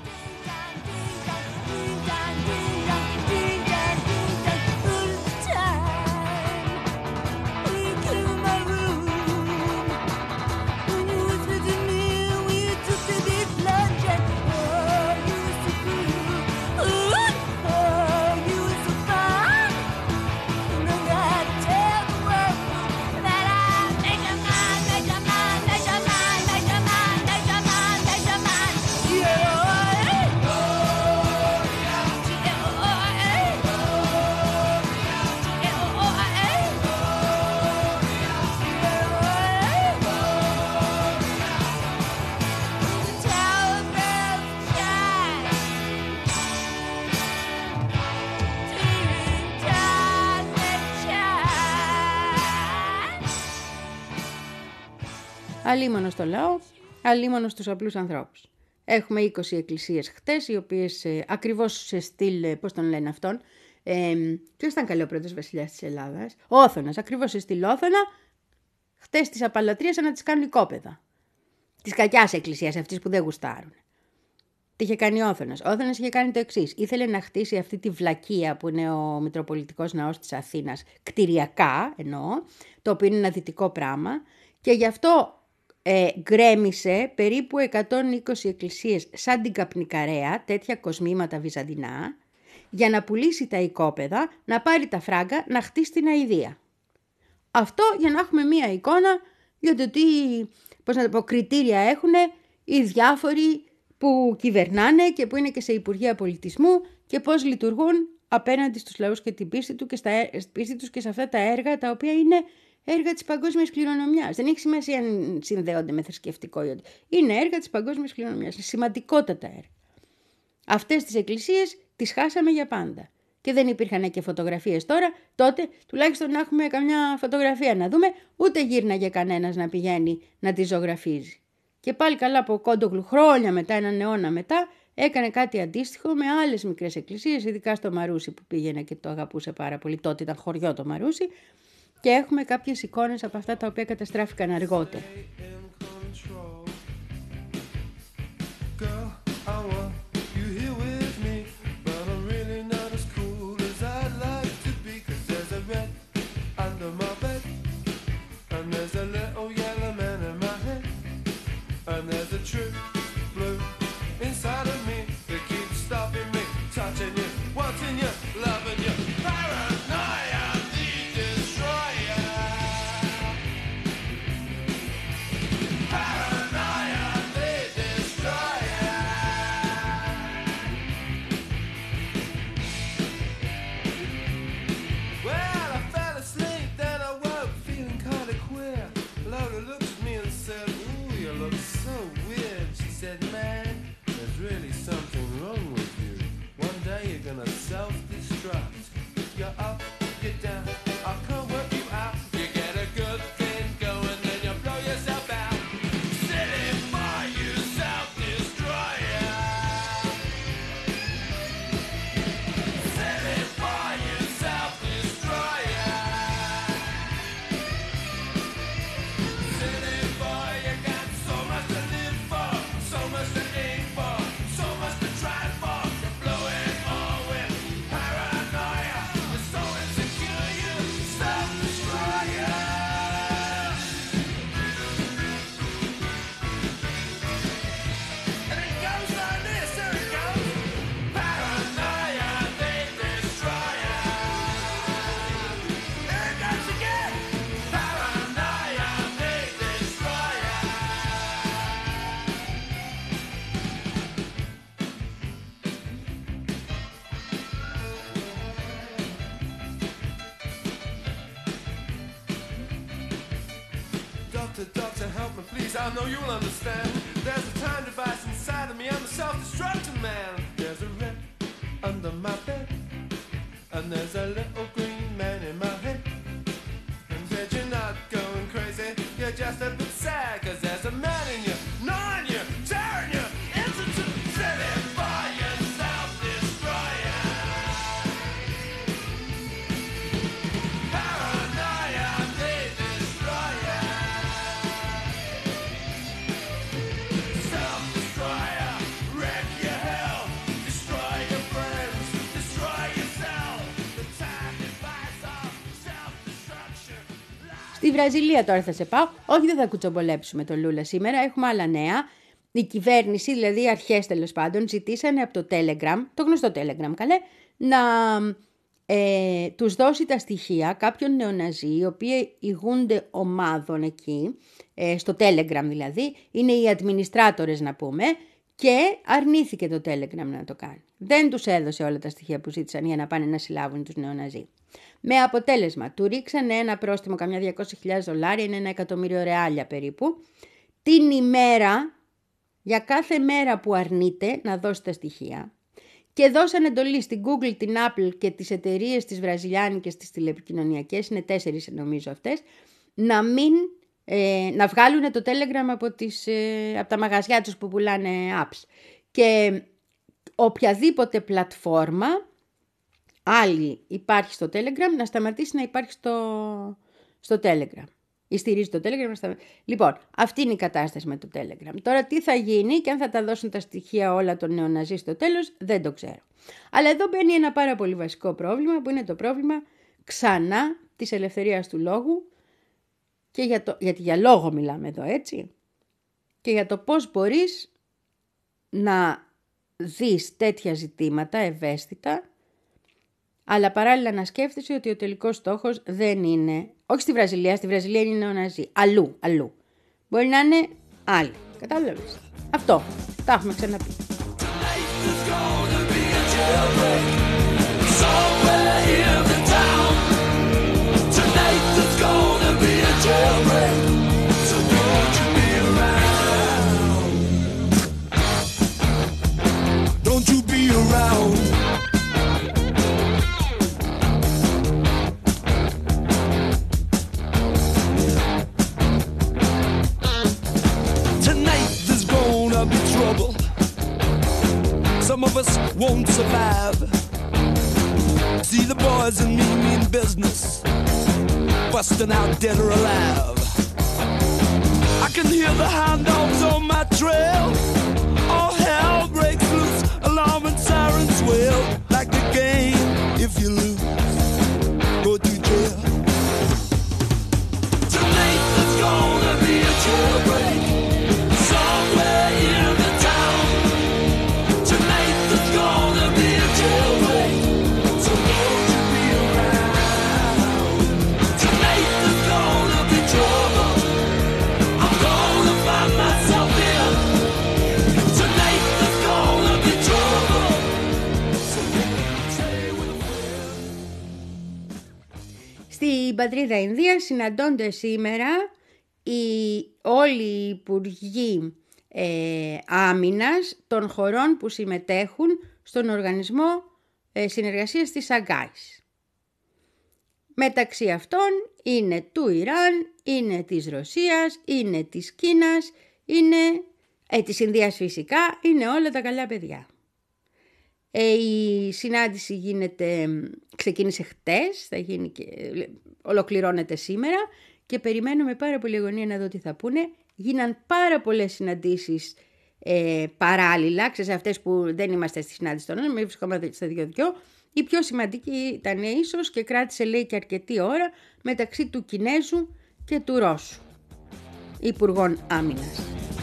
Αλίμονο στο λαό, αλίμονο στους απλούς ανθρώπους. Έχουμε είκοσι εκκλησίες χτες, οι οποίες ε, ακριβώς σε στυλ, ε, πώς τον λένε αυτόν, ε, ποιος ήταν καλό πρώτος βασιλιάς της Ελλάδας, Όθωνας, ακριβώς σε στυλ Όθωνα, χτες τις απαλωτρίασαν να τις κάνουν οικόπεδα. Της κακιάς εκκλησίας αυτής που δεν γουστάρουν. Τι είχε κάνει ο Όθωνας. Ο Όθωνας είχε κάνει το εξής. Ήθελε να χτίσει αυτή τη βλακεία που είναι ο Μητροπολιτικός Ναός της Αθήνας, κτηριακά εννοώ, το οποίο είναι ένα δυτικό πράγμα, και γι' αυτό Ε, γκρέμισε περίπου εκατόν είκοσι εκκλησίες σαν την Καπνικαρέα, τέτοια κοσμήματα βυζαντινά, για να πουλήσει τα οικόπεδα, να πάρει τα φράγκα, να χτίσει την αηδία. Αυτό για να έχουμε μία εικόνα για το τι, πώς να το πω, κριτήρια έχουν οι διάφοροι που κυβερνάνε και που είναι και σε Υπουργεία Πολιτισμού και πώς λειτουργούν απέναντι στους λαούς και την πίστη, του και στα, πίστη τους και σε αυτά τα έργα τα οποία είναι έργα της παγκόσμιας κληρονομιάς. Δεν έχει σημασία αν συνδέονται με θρησκευτικό ή ό,τι. Είναι έργα της παγκόσμιας κληρονομιάς. Σημαντικότατα έργα. Αυτές τις εκκλησίες τις χάσαμε για πάντα. Και δεν υπήρχαν και φωτογραφίες τώρα. Τότε τουλάχιστον να έχουμε καμιά φωτογραφία να δούμε. Ούτε γύρναγε κανένας να πηγαίνει να τη ζωγραφίζει. Και πάλι καλά από ο Κόντογλου χρόνια μετά, έναν αιώνα μετά, έκανε κάτι αντίστοιχο με άλλες μικρές εκκλησίες, ειδικά στο Μαρούσι που πήγαινε και το αγαπούσε πάρα πολύ. Τότε ήταν χωριό το Μαρούσι. Και έχουμε κάποιες εικόνες από αυτά τα οποία καταστράφηκαν αργότερα. I know you'll understand. There's a time device inside of me. I'm a self-destructing man. There's a rat under my bed, and there's a little green man in my head. And said you're not going crazy, you're just a bit sad, 'cause there's a man in you, gnawing you, tearing you into two. Set it by yourself, destroyer. Paranoia, the destroyer. Self-destroyer, wreck your hell, destroy your friends, destroy yourself. The time device of self-destruction. Στη Βραζιλία τώρα θα σε πάω. Όχι, δεν θα κουτσομπολέψουμε τον Λούλα σήμερα. Έχουμε άλλα νέα. Η κυβέρνηση, δηλαδή οι αρχές τέλος πάντων, ζητήσανε από το Telegram, το γνωστό Telegram καλέ, να ε, τους δώσει τα στοιχεία κάποιων νεοναζί, οι οποίοι ηγούνται ομάδων εκεί, ε, στο Telegram δηλαδή, είναι οι administrators να πούμε, και αρνήθηκε το Telegram να το κάνει. Δεν τους έδωσε όλα τα στοιχεία που ζήτησαν για να πάνε να συλλάβουν τους νεοναζί. Με αποτέλεσμα, του ρίξανε ένα πρόστιμο καμιά διακόσιες χιλιάδες δολάρια, είναι ένα εκατομμύριο ρεάλια περίπου, την ημέρα, για κάθε μέρα που αρνείται να δώσει τα στοιχεία. Και δώσαν εντολή στην Google, την Apple και τις εταιρείες τις βραζιλιάνικες, τις τηλεπικοινωνιακές, είναι τέσσερις νομίζω αυτές, να, μην, ε, να βγάλουν το Telegram από, τις, ε, από τα μαγαζιά τους που πουλάνε apps. Και οποιαδήποτε πλατφόρμα άλλη υπάρχει στο Telegram να σταματήσει να υπάρχει στο, στο Telegram. Ή στηρίζει το Telegram να σταματήσει. Λοιπόν, αυτή είναι η κατάσταση με το Telegram. Τώρα τι θα γίνει και αν θα τα δώσουν τα στοιχεία όλα των νεοναζί στο τέλος, δεν το ξέρω. Αλλά εδώ μπαίνει ένα πάρα πολύ βασικό πρόβλημα, που είναι το πρόβλημα ξανά της ελευθερίας του λόγου, και για το, γιατί για λόγο μιλάμε εδώ, έτσι, και για το πώς μπορείς να δεις τέτοια ζητήματα ευαίσθητα, αλλά παράλληλα να σκέφτεσαι ότι ο τελικός στόχος δεν είναι, όχι στη Βραζιλία, στη Βραζιλία είναι νεοναζί, αλλού, αλλού. Μπορεί να είναι άλλοι, κατάλαβες. Αυτό, τα έχουμε ξαναπεί. Don't you be around. Tonight there's gonna be trouble. Some of us won't survive. See the boys and me mean business, busting out dead or alive. I can hear the hound dogs on my trail. All hell breaks loose, alarm and sirens wail. Like the game, if you lose, go to jail. Tonight there's gonna be a jailbreak somewhere in the town. Tonight there's gonna be a jailbreak, so won't you be around? Tonight there's gonna be trouble. I'm gonna find myself in. Tonight there's gonna be trouble. So stay with a friend. Στην πατρίδα Ινδία συναντώνται σήμερα οι, όλοι οι υπουργοί ε, άμυνας των χωρών που συμμετέχουν στον οργανισμό ε, συνεργασίας της Σαγκάης. Μεταξύ αυτών είναι του Ιράν, είναι της Ρωσίας, είναι της Κίνας, είναι ε, της Ινδίας φυσικά, είναι όλα τα καλά παιδιά. Ε, η συνάντηση γίνεται, ξεκίνησε χτες, θα γίνει και, ολοκληρώνεται σήμερα και περιμένουμε πάρα πολύ αγωνία να δω τι θα πούνε. Γίναν πάρα πολλές συναντήσεις ε, παράλληλα, ξέρεις αυτές που δεν είμαστε στη συνάντηση των άλλων, μην βρισκόμαστε στα δυο-δυο. Η πιο σημαντική ήταν ίσως και κράτησε λέει και αρκετή ώρα μεταξύ του Κινέζου και του Ρώσου Υπουργών Άμυνας.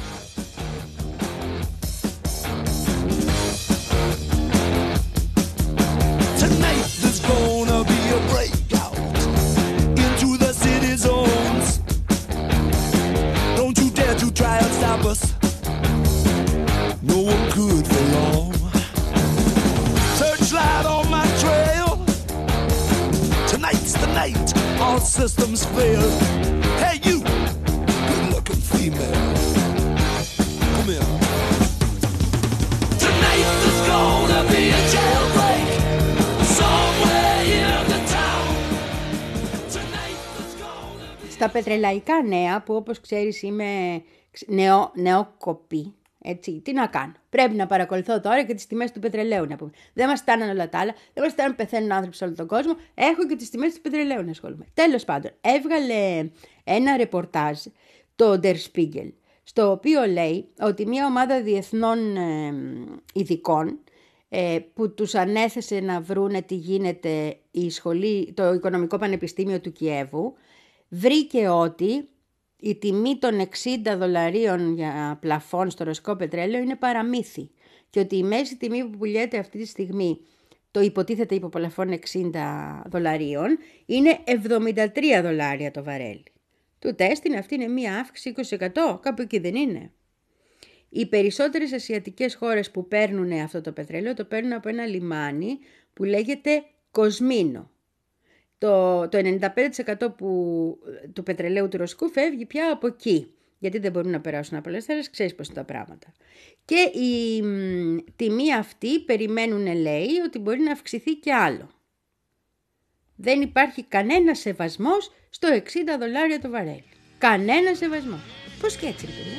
Tonight there's gonna be a breakout into the city zones. Don't you dare to try and stop us. No one could for long. Searchlight on my trail. Tonight's the night all systems fail. Hey you, good looking female. Στα πετρελαϊκά νέα, που όπως ξέρεις είμαι νεο, νεοκοπή, έτσι, τι να κάνω. Πρέπει να παρακολουθώ τώρα και τις τιμές του πετρελαίου, να πούμε. Δεν μας φτάνουν όλα τα άλλα, δεν μας φτάνουν, πεθαίνουν άνθρωποι σε όλο τον κόσμο. Έχω και τις τιμές του πετρελαίου να ασχολούμαι. Τέλος πάντων, έβγαλε ένα ρεπορτάζ το Der Spiegel, στο οποίο λέει ότι μια ομάδα διεθνών ε, ειδικών ε, που τους ανέθεσε να βρούνε τι γίνεται η σχολή, το Οικονομικό Πανεπιστήμιο του Κιέβου, βρήκε ότι η τιμή των εξήντα δολαρίων για πλαφόν στο ρωσικό πετρέλαιο είναι παραμύθι και ότι η μέση τιμή που πουλιέται αυτή τη στιγμή, το υποτίθεται υποπλαφόν εξήντα δολαρίων, είναι εβδομήντα τρία δολάρια το βαρέλι. Του τέστην αυτή είναι μία αύξηση είκοσι τοις εκατό, κάπου εκεί δεν είναι? Οι περισσότερες ασιατικές χώρες που παίρνουν αυτό το πετρέλαιο το παίρνουν από ένα λιμάνι που λέγεται Κοσμίνο. Το, το ενενήντα πέντε τοις εκατό που, του πετρελαίου του ρωσικού φεύγει πια από εκεί. Γιατί δεν μπορούν να περάσουν από άλλες θέρες, ξέρεις πώς είναι τα πράγματα. Και η μ, τιμή αυτή περιμένουν, λέει, ότι μπορεί να αυξηθεί και άλλο. Δεν υπάρχει κανένα σεβασμός στο εξήντα δολάρια το βαρέλι. Κανένα σεβασμό. Πώς και έτσι, λοιπόν.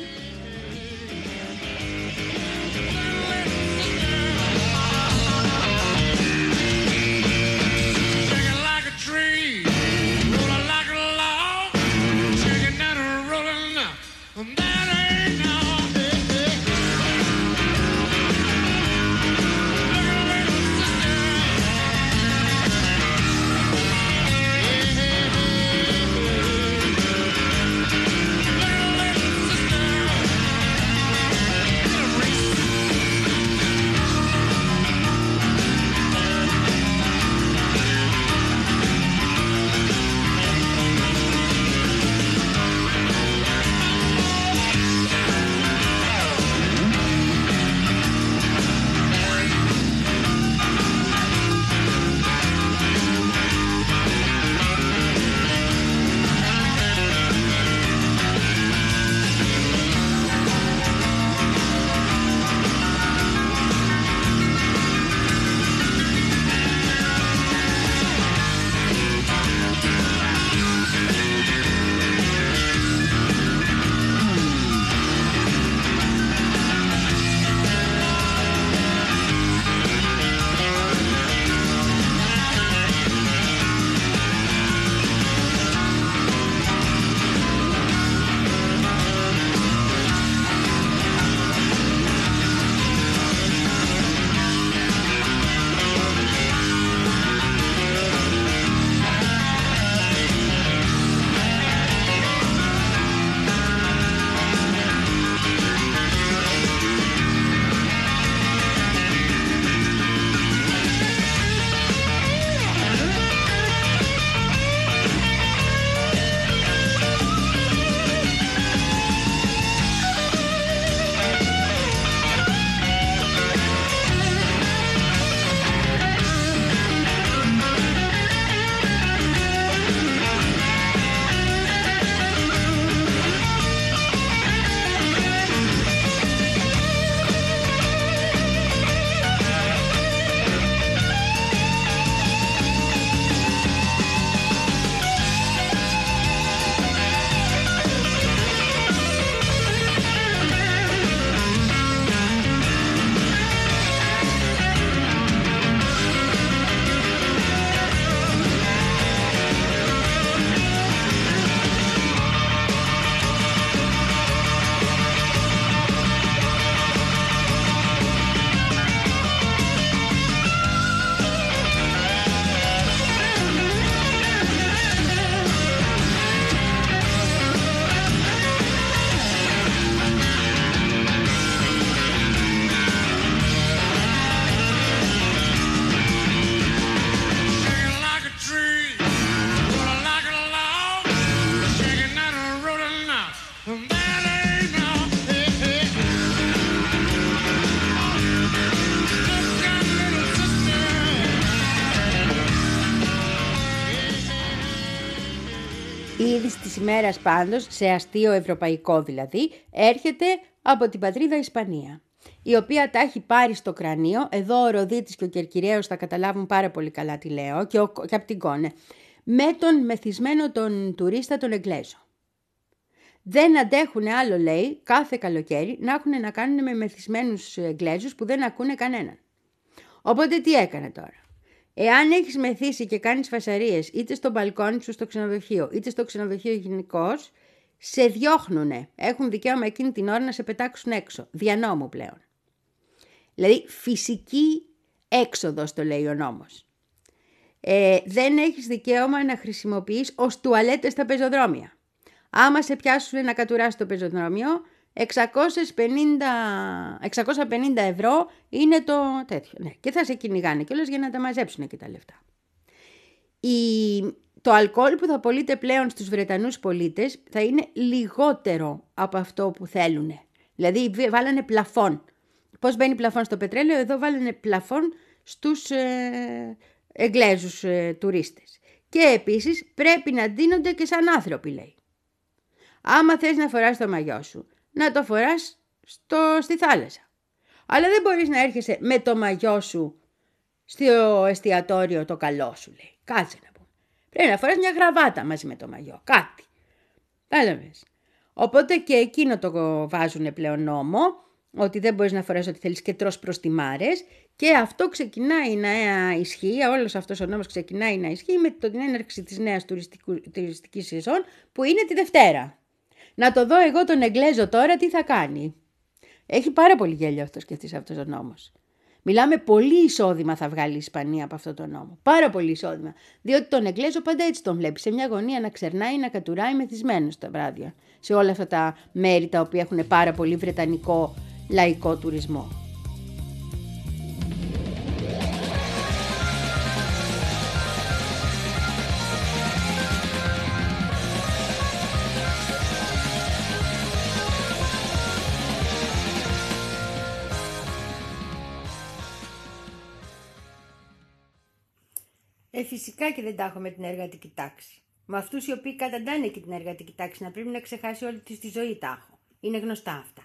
Η είδηση της ημέρας πάντως, σε αστείο ευρωπαϊκό δηλαδή, έρχεται από την πατρίδα Ισπανία, η οποία τα έχει πάρει στο κρανίο. Εδώ ο Ροδίτης και ο Κερκυραίος θα καταλάβουν πάρα πολύ καλά τι λέω, και, ο, και από την Κόνε. με τον μεθυσμένο τον τουρίστα τον Εγγλέζο. Δεν αντέχουν άλλο, λέει, κάθε καλοκαίρι να έχουν να κάνουν με μεθυσμένους Εγγλέζους που δεν ακούνε κανέναν. Οπότε τι έκανε τώρα. Εάν έχεις μεθύσει και κάνεις φασαρίες είτε στο μπαλκόνι σου στο ξενοδοχείο είτε στο ξενοδοχείο γενικώς, σε διώχνουνε. Έχουν δικαίωμα εκείνη την ώρα να σε πετάξουν έξω. Δια νόμου πλέον. Δηλαδή φυσική έξοδος το λέει ο νόμος. Ε, δεν έχεις δικαίωμα να χρησιμοποιείς ως τουαλέτες στα πεζοδρόμια. Άμα σε πιάσουν να κατουράσεις το πεζοδρόμιο, εξακόσια πενήντα ευρώ είναι το τέτοιο. Ναι. Και θα σε κυνηγάνε κιόλας για να τα μαζέψουν και τα λεφτά. Η... Το αλκοόλ που θα πωλείται πλέον στους Βρετανούς πολίτες θα είναι λιγότερο από αυτό που θέλουν. Δηλαδή βάλανε πλαφόν. Πώς μπαίνει πλαφόν στο πετρέλαιο, εδώ βάλανε πλαφόν στους ε, Εγγλέζους ε, τουρίστες. Και επίσης πρέπει να ντύνονται και σαν άνθρωποι, λέει. Άμα θες να φοράς το μαγιό σου, να το φοράς στο, στη θάλασσα. Αλλά δεν μπορείς να έρχεσαι με το μαγιό σου στο εστιατόριο το καλό σου, λέει. Κάτσε να πούμε. Πρέπει να φοράς μια γραβάτα μαζί με το μαγιό. Κάτι. Κατάλαβες. Οπότε και εκείνο το βάζουν πλέον νόμο, ότι δεν μπορείς να φοράς ό,τι θέλεις και τρως προστιμάρες, και αυτό ξεκινάει να ισχύει, όλος αυτός ο νόμος ξεκινάει να ισχύει με την έναρξη της νέας τουριστικής σεζόν που είναι τη Δευτέρα. Να το δω εγώ τον Εγγλέζο τώρα τι θα κάνει. Έχει πάρα πολύ γέλιο αυτό σκεφτείς αυτός ο νόμος. Μιλάμε πολύ εισόδημα θα βγάλει η Ισπανία από αυτό το νόμο. Πάρα πολύ εισόδημα. Διότι τον Εγγλέζο πάντα έτσι τον βλέπει. Σε μια γωνία να ξερνάει, να κατουράει μεθυσμένος τα βράδια. Σε όλα αυτά τα μέρη τα οποία έχουν πάρα πολύ βρετανικό λαϊκό τουρισμό. Ε, φυσικά και δεν τα έχω με την εργατική τάξη. Με αυτούς οι οποίοι καταντάνε και την εργατική τάξη να πρέπει να ξεχάσει όλη της τη ζωή τα έχω. Είναι γνωστά αυτά.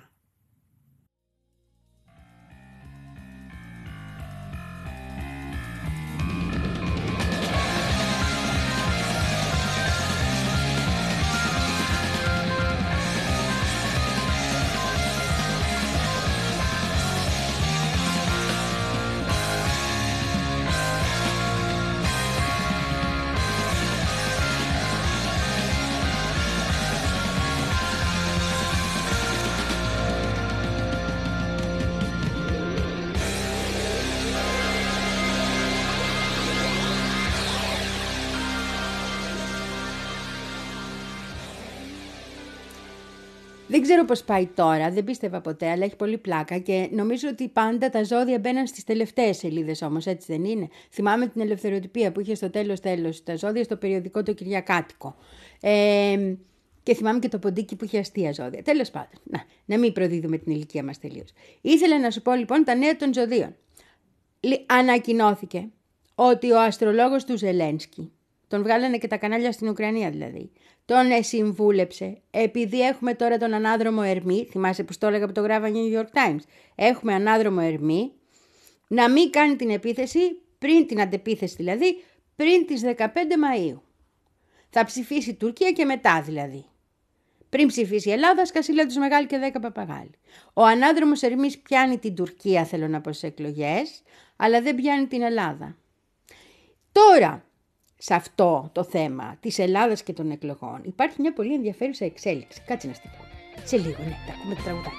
Δεν ξέρω πώς πάει τώρα, δεν πίστευα ποτέ, αλλά έχει πολύ πλάκα και νομίζω ότι πάντα τα ζώδια μπαίναν στις τελευταίες σελίδες όμως, έτσι δεν είναι. Θυμάμαι την ελευθεροτυπία που είχε στο τέλος τέλος τα ζώδια στο περιοδικό το Κυριακάτικο. Ε, και θυμάμαι και το ποντίκι που είχε αστεία ζώδια. Τέλος πάντων, να, να μην προδίδουμε την ηλικία μας τελείως. Ήθελα να σου πω λοιπόν τα νέα των ζωδίων. Ανακοινώθηκε ότι ο αστρολόγος του Ζελένσκι, τον βγάλανε και τα κανάλια στην Ουκρανία δηλαδή, τον συμβούλεψε, επειδή έχουμε τώρα τον ανάδρομο Ερμή, θυμάσαι που το έλεγα που το γράφα New York Times, έχουμε ανάδρομο Ερμή, να μην κάνει την επίθεση, πριν την αντεπίθεση δηλαδή, πριν τις δεκαπέντε Μαΐου. Θα ψηφίσει η Τουρκία και μετά δηλαδή. Πριν ψηφίσει η Ελλάδα, σκασίλα τους μεγάλη και δέκα παπαγάλοι. Ο ανάδρομος Ερμής πιάνει την Τουρκία, θέλω να πω, στις εκλογές, αλλά δεν πιάνει την Ελλάδα. Τώρα, σε αυτό το θέμα της Ελλάδας και των εκλογών υπάρχει μια πολύ ενδιαφέρουσα εξέλιξη. Κάτσε να στη πω. Σε λίγο, ναι, τα ακούμε το τραγουδάκι.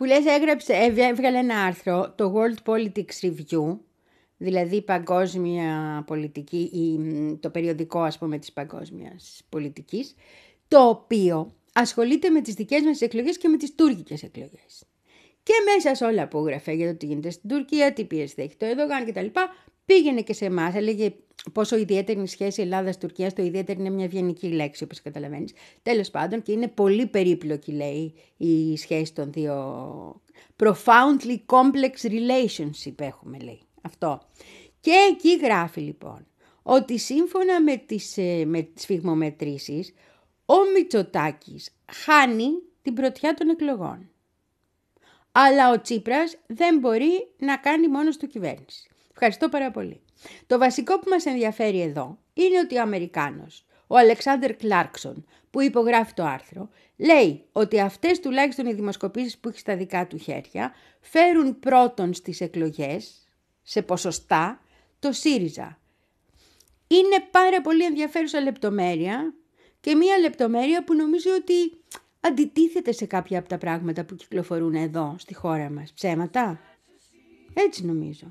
που λες έγραψε, έβγαλε ένα άρθρο, το World Politics Review, δηλαδή παγκόσμια πολιτική, ή το περιοδικό ας πούμε της παγκόσμιας πολιτικής, το οποίο ασχολείται με τις δικές μας εκλογές και με τις τουρκικές εκλογές. Και μέσα σε όλα που έγραφε για το τι γίνεται στην Τουρκία, τι πίεση θα έχει το Ερντογάν κτλ., πήγαινε και σε εμάς, έλεγε πόσο ιδιαίτερη είναι η σχέση Ελλάδας-Τουρκίας, το ιδιαίτερη είναι μια ευγενική λέξη όπως καταλαβαίνεις. Τέλος πάντων, και είναι πολύ περίπλοκη, λέει, η σχέση των δύο. Profoundly complex relationship έχουμε, λέει, αυτό. Και εκεί γράφει λοιπόν ότι σύμφωνα με τις, με τις φυγμομετρήσεις, ο Μητσοτάκης χάνει την πρωτιά των εκλογών. Αλλά ο Τσίπρας δεν μπορεί να κάνει μόνος του κυβέρνηση. Ευχαριστώ πάρα πολύ. Το βασικό που μας ενδιαφέρει εδώ είναι ότι ο Αμερικάνος, ο Αλεξάνδερ Κλάρκσον, που υπογράφει το άρθρο, λέει ότι αυτές τουλάχιστον οι δημοσκοπήσεις που έχει στα δικά του χέρια φέρουν πρώτον στις εκλογές, σε ποσοστά, το ΣΥΡΙΖΑ. Είναι πάρα πολύ ενδιαφέρουσα λεπτομέρεια και μία λεπτομέρεια που νομίζω ότι αντιτίθεται σε κάποια από τα πράγματα που κυκλοφορούν εδώ στη χώρα μας. Ψέματα. Έτσι νομίζω.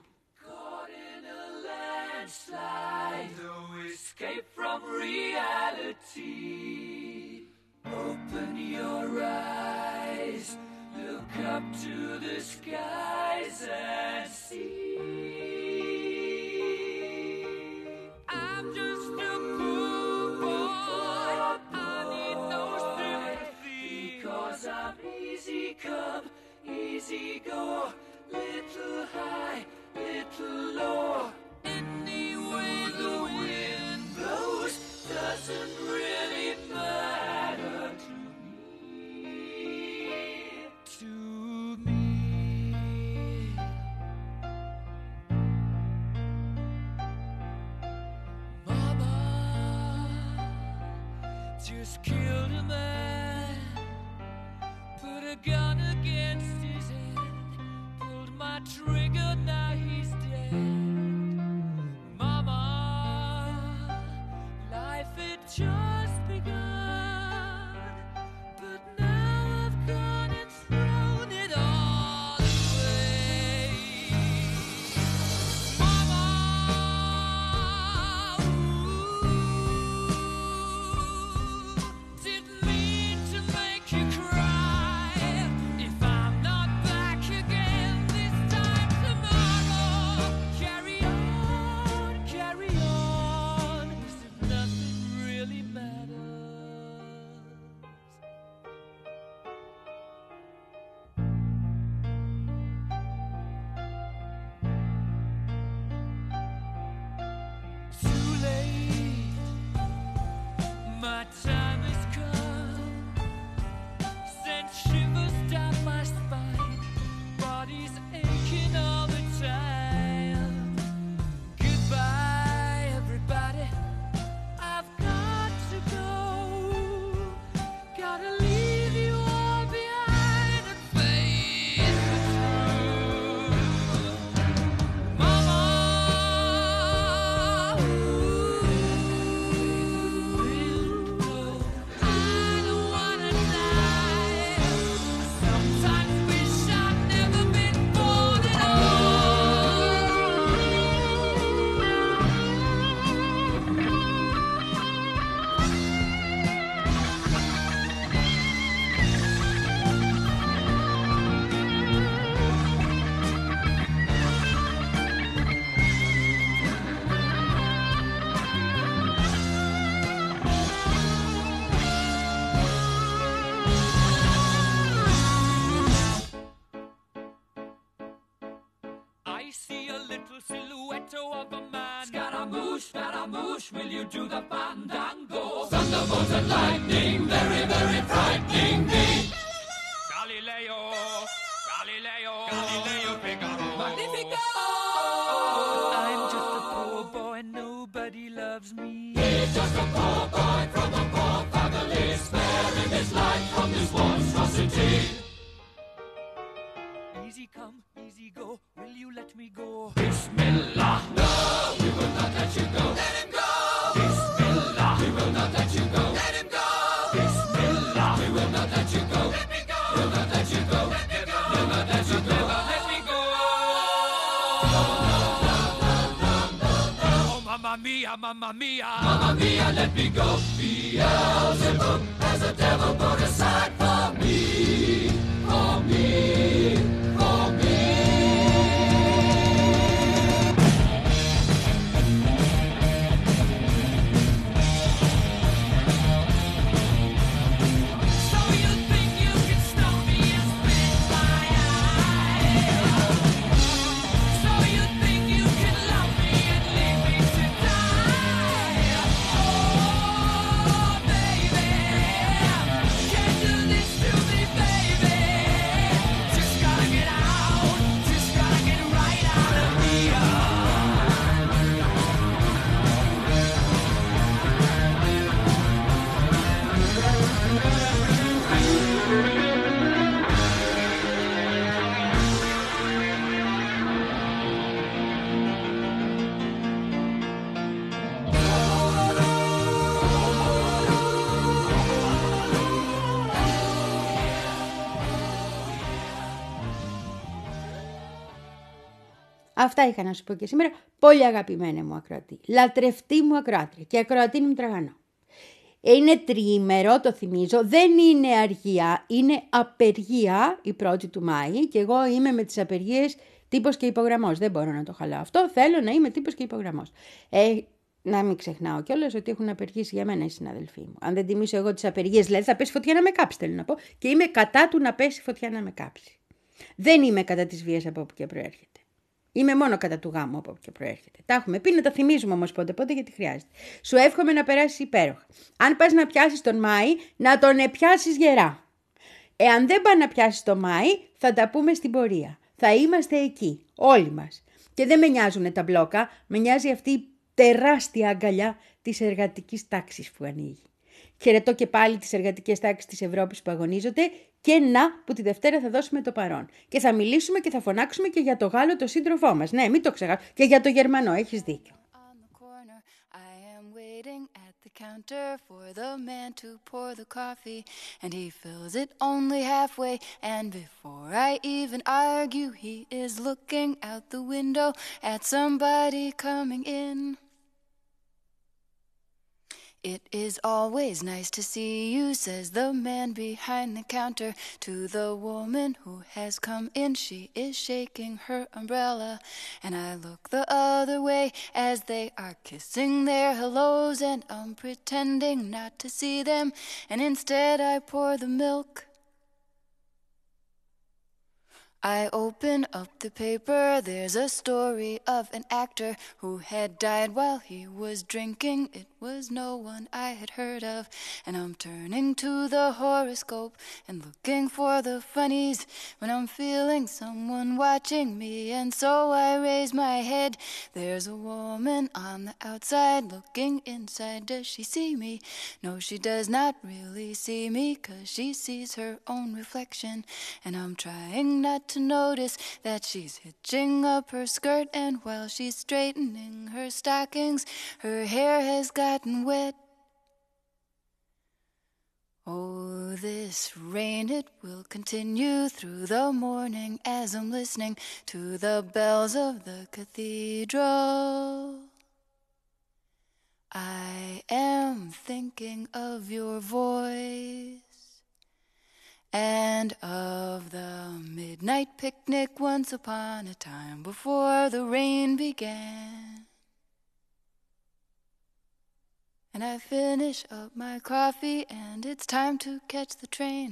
Escape from reality. Open your eyes, look up to the skies and see. I'm just a poor boy, I need no sympathy, because I'm easy come, easy go, little high, little low. Anyway the wind blows doesn't really matter to me, to me. Mama just killed a man, put a gun against his head, pulled my trigger, now he's dead. Just begun, but now I've gone and thrown it all away. Mama, ooh, didn't mean to make you cry. If I'm not back again this time tomorrow, carry on, carry on, as if nothing really matters. Too late, my time has come, sent shivers down my spine, body's aching all the time. Goodbye, everybody, I've got to go, gotta leave you all behind and face the truth. Mama, ooh, I don't wanna die. I sometimes wish I'd never been born at all. I see a little silhouette of a man. Scaramouche, Scaramouche, will you do the fandango? Thunderbolt and lightning, very, very frightening me. Galileo, Galileo, Galileo Figaro. Magnifico! I'm just a poor boy, nobody loves me. He's just a poor boy from a poor family, sparing his life from this monstrosity. Easy come, easy go, will you let me go? Bismillah, no, we will not let you go. Let him go! Bismillah, we will not let you go. Let him go! Bismillah, we will not let you go. Let me go! We'll not let you go. Let me go! We'll not Mamma mia, mamma mia, mamma mia, let me go. Beelzebub has a devil put aside for me, for me, for me. So you think you can stop me and spit my eye? So you think you can love me and leave me to die? Oh, baby, can't do this to me, baby. Just gotta get out, just gotta get right out of here. Αυτά είχα να σου πω και σήμερα. Πολύ αγαπημένα μου ακροατή. Λατρευτή μου ακροάτρια και ακροατή μου τραγανό. Είναι τριήμερο, το θυμίζω. Δεν είναι αργία, είναι απεργία η πρώτη του Μάη. Και εγώ είμαι με τις απεργίες τύπος και υπογραμμός. Δεν μπορώ να το χαλάω αυτό. Θέλω να είμαι τύπος και υπογραμμός. Ε, να μην ξεχνάω κιόλας ότι έχουν απεργήσει για μένα οι συναδελφοί μου. Αν δεν τιμήσω εγώ τις απεργίες, δηλαδή θα πέσει φωτιά να με κάψει, θέλω να πω. Και είμαι κατά του να πέσει φωτιά να με κάψει. Δεν είμαι κατά της βίας από όπου και προέρχεται. Είμαι μόνο κατά του γάμου από όπου και προέρχεται. Τα έχουμε πει, να τα θυμίζουμε όμως πότε πότε γιατί χρειάζεται. Σου εύχομαι να περάσεις υπέροχα. Αν πας να πιάσεις τον Μάη, να τον πιάσεις γερά. Εάν δεν πας να πιάσεις τον Μάη, θα τα πούμε στην πορεία. Θα είμαστε εκεί, όλοι μας. Και δεν με νοιάζουν τα μπλόκα, με νοιάζει αυτή η τεράστια αγκαλιά της εργατικής τάξης που ανοίγει. Χαιρετώ και πάλι τις εργατικές τάξεις της Ευρώπης που αγωνίζονται και να που τη Δευτέρα θα δώσουμε το παρόν. Και θα μιλήσουμε και θα φωνάξουμε και για το Γάλλο το σύντροφό μας. Ναι, μην το ξεχάσουμε. Και για το Γερμανό, έχεις δίκιο. On the corner, I am waiting at the counter for the man to pour the coffee, and he fills it only halfway, and before I even argue, he is looking out the window at somebody coming in. It is always nice to see you, says the man behind the counter to the woman who has come in. She is shaking her umbrella, and I look the other way as they are kissing their hellos, and I'm pretending not to see them, and instead I pour the milk. I open up the paper, there's a story of an actor who had died while he was drinking. It was no one I had heard of, and I'm turning to the horoscope and looking for the funnies when I'm feeling someone watching me, and so I raise my head. There's a woman on the outside looking inside. Does she see me? No, she does not really see me, 'cause she sees her own reflection, and I'm trying not to notice that she's hitching up her skirt, and while she's straightening her stockings, her hair has gotten wet. Oh, this rain, it will continue through the morning as I'm listening to the bells of the cathedral. I am thinking of your voice and of the midnight picnic once upon a time before the rain began. And I finish up my coffee and it's time to catch the train.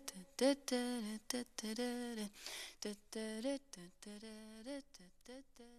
Da